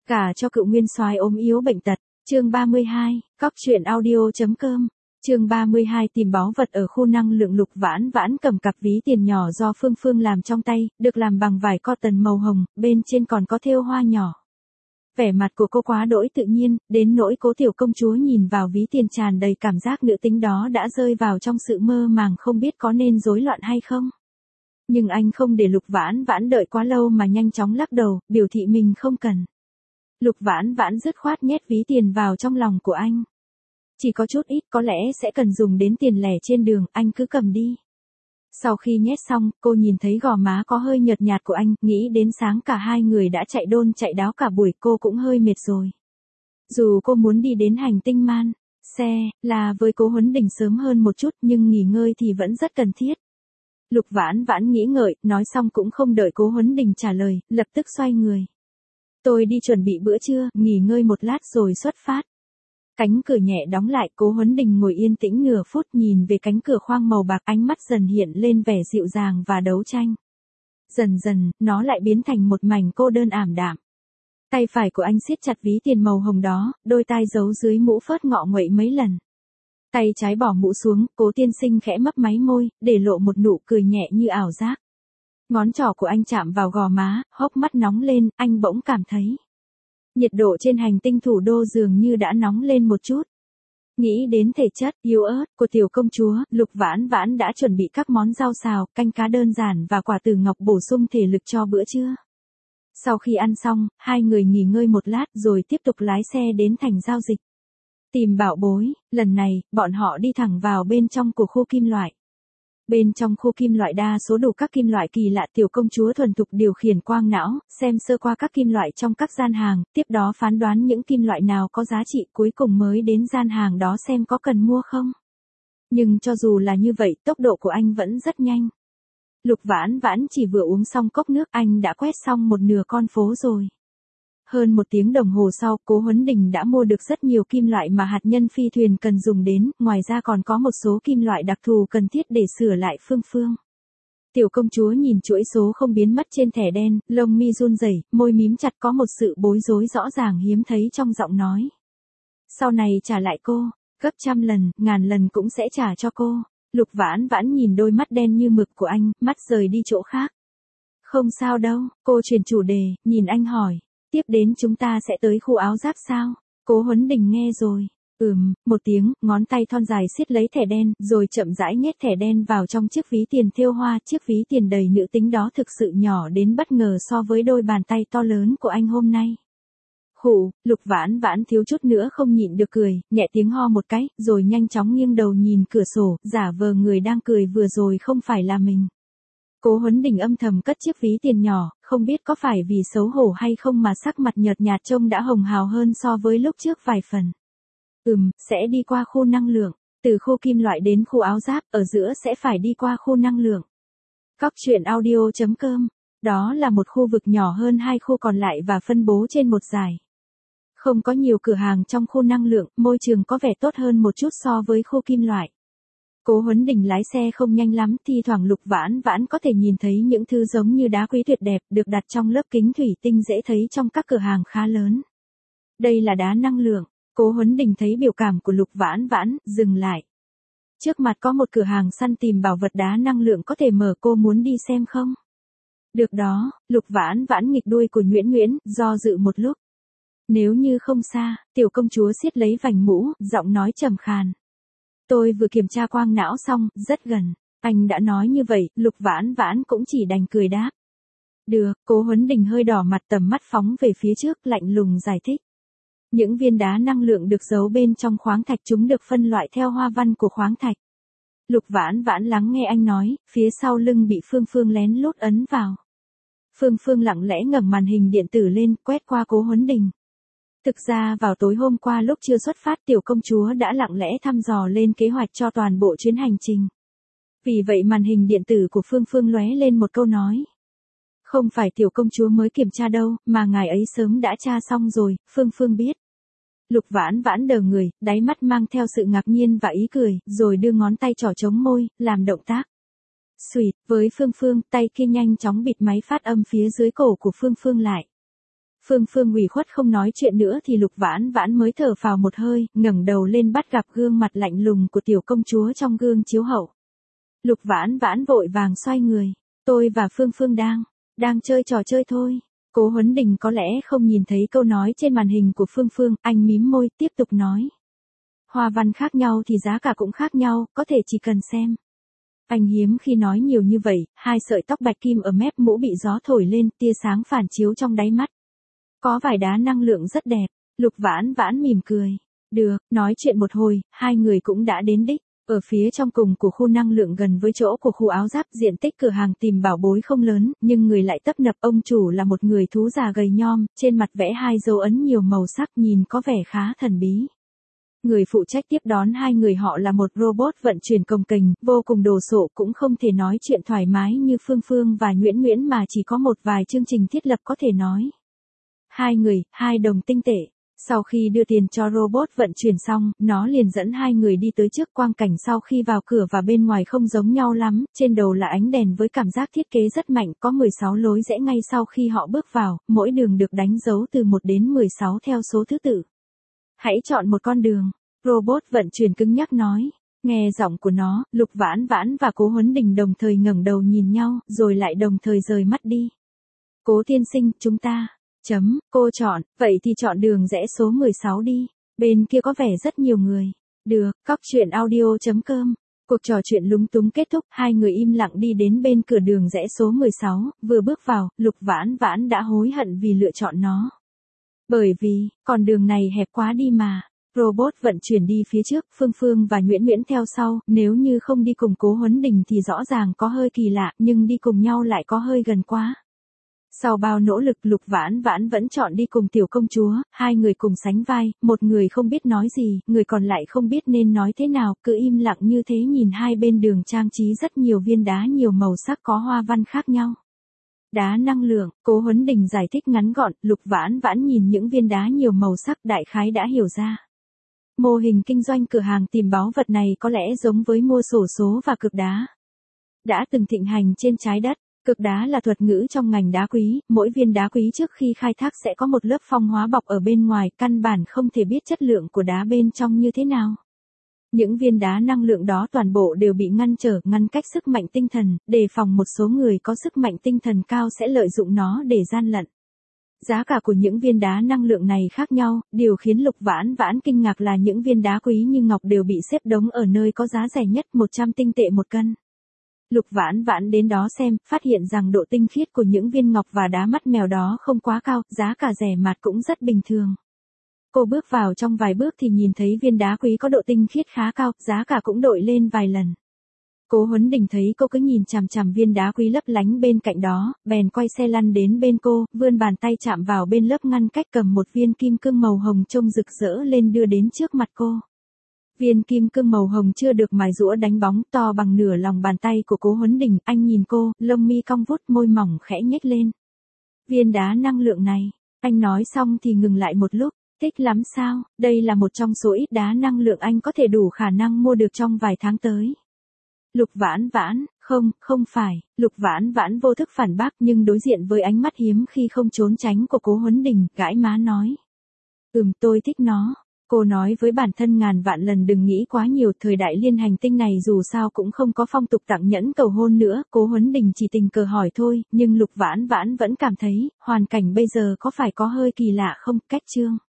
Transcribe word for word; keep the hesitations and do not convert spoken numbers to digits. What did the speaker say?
Cả cho cựu nguyên soái ốm yếu bệnh tật. Chương ba mươi hai, cóc truyện audio.com. Chương ba mươi hai tìm báu vật ở khu năng lượng. Lục Vãn Vãn cầm cặp ví tiền nhỏ do Phương Phương làm trong tay, được làm bằng vải cotton màu hồng, bên trên còn có thêu hoa nhỏ. Vẻ mặt của cô quá đỗi tự nhiên, đến nỗi Cố tiểu công chúa nhìn vào ví tiền tràn đầy cảm giác nữ tính đó đã rơi vào trong sự mơ màng không biết có nên rối loạn hay không. Nhưng anh không để Lục Vãn Vãn đợi quá lâu mà nhanh chóng lắc đầu, biểu thị mình không cần. Lục Vãn Vãn dứt khoát nhét ví tiền vào trong lòng của anh. Chỉ có chút ít, có lẽ sẽ cần dùng đến tiền lẻ trên đường, anh cứ cầm đi. Sau khi nhét xong, cô nhìn thấy gò má có hơi nhợt nhạt của anh, nghĩ đến sáng cả hai người đã chạy đôn chạy đáo cả buổi, cô cũng hơi mệt rồi. Dù cô muốn đi đến hành tinh man, xe, là với Cố Huấn Đình sớm hơn một chút, nhưng nghỉ ngơi thì vẫn rất cần thiết. Lục Vãn Vãn nghĩ ngợi, nói xong cũng không đợi Cố Huấn Đình trả lời, lập tức xoay người. Tôi đi chuẩn bị bữa trưa, nghỉ ngơi một lát rồi xuất phát. Cánh cửa nhẹ đóng lại, Cố Huấn Đình ngồi yên tĩnh nửa phút nhìn về cánh cửa khoang màu bạc, ánh mắt dần hiện lên vẻ dịu dàng và đấu tranh. Dần dần, nó lại biến thành một mảnh cô đơn ảm đạm. Tay phải của anh siết chặt ví tiền màu hồng đó, đôi tai giấu dưới mũ phớt ngọ nguậy mấy lần. Tay trái bỏ mũ xuống, Cố tiên sinh khẽ mấp máy môi, để lộ một nụ cười nhẹ như ảo giác. Ngón trỏ của anh chạm vào gò má, hốc mắt nóng lên, anh bỗng cảm thấy nhiệt độ trên hành tinh thủ đô dường như đã nóng lên một chút. Nghĩ đến thể chất yếu ớt của tiểu công chúa, Lục Vãn Vãn đã chuẩn bị các món rau xào, canh cá đơn giản và quả từ ngọc bổ sung thể lực cho bữa trưa. Sau khi ăn xong, hai người nghỉ ngơi một lát rồi tiếp tục lái xe đến thành giao dịch. Tìm bảo bối, lần này, bọn họ đi thẳng vào bên trong của khu kim loại. Bên trong khu kim loại đa số đủ các kim loại kỳ lạ, tiểu công chúa thuần thục điều khiển quang não, xem sơ qua các kim loại trong các gian hàng, tiếp đó phán đoán những kim loại nào có giá trị, cuối cùng mới đến gian hàng đó xem có cần mua không. Nhưng cho dù là như vậy, tốc độ của anh vẫn rất nhanh. Lục Vãn Vãn chỉ vừa uống xong cốc nước, anh đã quét xong một nửa con phố rồi. Hơn một tiếng đồng hồ sau, Cố Huấn Đình đã mua được rất nhiều kim loại mà hạt nhân phi thuyền cần dùng đến, ngoài ra còn có một số kim loại đặc thù cần thiết để sửa lại Phương Phương. Tiểu công chúa nhìn chuỗi số không biến mất trên thẻ đen, lông mi run rẩy, môi mím chặt, có một sự bối rối rõ ràng hiếm thấy trong giọng nói. Sau này trả lại cô, gấp trăm lần, ngàn lần cũng sẽ trả cho cô. Lục Vãn Vãn nhìn đôi mắt đen như mực của anh, mắt rời đi chỗ khác. Không sao đâu, cô chuyển chủ đề, nhìn anh hỏi. Tiếp đến chúng ta sẽ tới khu áo giáp sao? Cố Huấn Đình nghe rồi. Ừm, một tiếng, ngón tay thon dài siết lấy thẻ đen, rồi chậm rãi nhét thẻ đen vào trong chiếc ví tiền thêu hoa. Chiếc ví tiền đầy nữ tính đó thực sự nhỏ đến bất ngờ so với đôi bàn tay to lớn của anh hôm nay. Khụ, Lục Vãn Vãn thiếu chút nữa không nhịn được cười, nhẹ tiếng ho một cái, rồi nhanh chóng nghiêng đầu nhìn cửa sổ, giả vờ người đang cười vừa rồi không phải là mình. Cố Huấn Đình âm thầm cất chiếc ví tiền nhỏ, không biết có phải vì xấu hổ hay không mà sắc mặt nhợt nhạt trông đã hồng hào hơn so với lúc trước vài phần. Ừm, sẽ đi qua khu năng lượng, từ khu kim loại đến khu áo giáp, ở giữa sẽ phải đi qua khu năng lượng. Cóc truyện audio.com, đó là một khu vực nhỏ hơn hai khu còn lại và phân bố trên một dải. Không có nhiều cửa hàng trong khu năng lượng, môi trường có vẻ tốt hơn một chút so với khu kim loại. Cố Huấn Đình lái xe không nhanh lắm, thi thoảng Lục Vãn Vãn có thể nhìn thấy những thứ giống như đá quý tuyệt đẹp, được đặt trong lớp kính thủy tinh dễ thấy trong các cửa hàng khá lớn. Đây là đá năng lượng. Cố Huấn Đình thấy biểu cảm của Lục Vãn Vãn, dừng lại. Trước mặt có một cửa hàng săn tìm bảo vật đá năng lượng có thể mở, cô muốn đi xem không? Được đó, Lục Vãn Vãn nghịch đuôi của Nguyễn Nguyễn, do dự một lúc. Nếu như không xa, tiểu công chúa siết lấy vành mũ, giọng nói trầm khàn. Tôi vừa kiểm tra quang não xong, rất gần. Anh đã nói như vậy, Lục Vãn Vãn cũng chỉ đành cười đáp. Được, Cố Huấn Đình hơi đỏ mặt, tầm mắt phóng về phía trước, lạnh lùng giải thích. Những viên đá năng lượng được giấu bên trong khoáng thạch, chúng được phân loại theo hoa văn của khoáng thạch. Lục Vãn Vãn lắng nghe anh nói, phía sau lưng bị Phương Phương lén lút ấn vào. Phương Phương lặng lẽ ngẩng màn hình điện tử lên, quét qua Cố Huấn Đình. Thực ra vào tối hôm qua lúc chưa xuất phát, tiểu công chúa đã lặng lẽ thăm dò lên kế hoạch cho toàn bộ chuyến hành trình. Vì vậy màn hình điện tử của Phương Phương lóe lên một câu nói. Không phải tiểu công chúa mới kiểm tra đâu, mà ngài ấy sớm đã tra xong rồi, Phương Phương biết. Lục Vãn Vãn đờ người, đáy mắt mang theo sự ngạc nhiên và ý cười, rồi đưa ngón tay trỏ chống môi, làm động tác. Xùyt, với Phương Phương, tay kia nhanh chóng bịt máy phát âm phía dưới cổ của Phương Phương lại. Phương Phương ủy khuất không nói chuyện nữa thì Lục Vãn Vãn mới thở phào một hơi, ngẩng đầu lên bắt gặp gương mặt lạnh lùng của tiểu công chúa trong gương chiếu hậu. Lục Vãn Vãn vội vàng xoay người, tôi và Phương Phương đang, đang chơi trò chơi thôi. Cố Huấn Đình có lẽ không nhìn thấy câu nói trên màn hình của Phương Phương, anh mím môi, tiếp tục nói. Hoa văn khác nhau thì giá cả cũng khác nhau, có thể chỉ cần xem. Anh hiếm khi nói nhiều như vậy, hai sợi tóc bạch kim ở mép mũ bị gió thổi lên, tia sáng phản chiếu trong đáy mắt. Có vài đá năng lượng rất đẹp, Lục Vãn Vãn mỉm cười. Được, nói chuyện một hồi, hai người cũng đã đến đích. Ở phía trong cùng của khu năng lượng gần với chỗ của khu áo giáp, diện tích cửa hàng tìm bảo bối không lớn, nhưng người lại tấp nập. Ông chủ là một người thú già gầy nhom, trên mặt vẽ hai dấu ấn nhiều màu sắc, nhìn có vẻ khá thần bí. Người phụ trách tiếp đón hai người họ là một robot vận chuyển cồng kềnh, vô cùng đồ sộ, cũng không thể nói chuyện thoải mái như Phương Phương và Nguyễn Nguyễn mà chỉ có một vài chương trình thiết lập có thể nói. Hai người, hai đồng tinh tệ. Sau khi đưa tiền cho robot vận chuyển xong, nó liền dẫn hai người đi tới trước quang cảnh sau khi vào cửa và bên ngoài không giống nhau lắm, trên đầu là ánh đèn với cảm giác thiết kế rất mạnh, có mười sáu lối rẽ ngay sau khi họ bước vào, mỗi đường được đánh dấu từ một đến mười sáu theo số thứ tự. Hãy chọn một con đường, robot vận chuyển cứng nhắc nói. Nghe giọng của nó, Lục Vãn Vãn và Cố Huấn Đình đồng thời ngẩng đầu nhìn nhau, rồi lại đồng thời rời mắt đi. Cố tiên sinh, chúng ta... Chấm, cô chọn, vậy thì chọn đường rẽ số mười sáu đi, bên kia có vẻ rất nhiều người. Được, cóc truyện audio chấm com. Cuộc trò chuyện lúng túng kết thúc, hai người im lặng đi đến bên cửa đường rẽ số mười sáu, vừa bước vào, Lục Vãn Vãn đã hối hận vì lựa chọn nó. Bởi vì, con đường này hẹp quá đi mà. Robot vận chuyển đi phía trước, Phương Phương và Nguyễn Nguyễn theo sau, nếu như không đi cùng Cố Huấn Đình thì rõ ràng có hơi kỳ lạ, nhưng đi cùng nhau lại có hơi gần quá. Sau bao nỗ lực, Lục Vãn Vãn vẫn chọn đi cùng tiểu công chúa, hai người cùng sánh vai, một người không biết nói gì, người còn lại không biết nên nói thế nào, cứ im lặng như thế nhìn hai bên đường trang trí rất nhiều viên đá nhiều màu sắc có hoa văn khác nhau. Đá năng lượng, Cố Huấn Đình giải thích ngắn gọn, Lục Vãn Vãn nhìn những viên đá nhiều màu sắc đại khái đã hiểu ra. Mô hình kinh doanh cửa hàng tìm báu vật này có lẽ giống với mua xổ số và cực đá. Đã từng thịnh hành trên trái đất. Cực đá là thuật ngữ trong ngành đá quý, mỗi viên đá quý trước khi khai thác sẽ có một lớp phong hóa bọc ở bên ngoài, căn bản không thể biết chất lượng của đá bên trong như thế nào. Những viên đá năng lượng đó toàn bộ đều bị ngăn trở, ngăn cách sức mạnh tinh thần, đề phòng một số người có sức mạnh tinh thần cao sẽ lợi dụng nó để gian lận. Giá cả của những viên đá năng lượng này khác nhau, điều khiến Lục Vãn Vãn kinh ngạc là những viên đá quý như ngọc đều bị xếp đống ở nơi có giá rẻ nhất một trăm tinh tệ một cân. Lục Vãn Vãn đến đó xem, phát hiện rằng độ tinh khiết của những viên ngọc và đá mắt mèo đó không quá cao, giá cả rẻ mạt cũng rất bình thường. Cô bước vào trong vài bước thì nhìn thấy viên đá quý có độ tinh khiết khá cao, giá cả cũng đội lên vài lần. Cố Huấn Đình thấy cô cứ nhìn chằm chằm viên đá quý lấp lánh bên cạnh đó, bèn quay xe lăn đến bên cô, vươn bàn tay chạm vào bên lớp ngăn cách cầm một viên kim cương màu hồng trông rực rỡ lên đưa đến trước mặt cô. Viên kim cương màu hồng chưa được mài rũa đánh bóng, to bằng nửa lòng bàn tay của Cố Huấn Đình, anh nhìn cô, lông mi cong vút, môi mỏng khẽ nhếch lên. Viên đá năng lượng này, anh nói xong thì ngừng lại một lúc, thích lắm sao, đây là một trong số ít đá năng lượng anh có thể đủ khả năng mua được trong vài tháng tới. Lục Vãn Vãn, không, không phải, Lục Vãn Vãn vô thức phản bác nhưng đối diện với ánh mắt hiếm khi không trốn tránh của Cố Huấn Đình, gãi má nói. Ừm, tôi thích nó. Cô nói với bản thân ngàn vạn lần đừng nghĩ quá nhiều, thời đại liên hành tinh này dù sao cũng không có phong tục tặng nhẫn cầu hôn nữa, Cố Huấn Đình chỉ tình cờ hỏi thôi, nhưng Lục Vãn Vãn vẫn cảm thấy, hoàn cảnh bây giờ có phải có hơi kỳ lạ không, cách chương.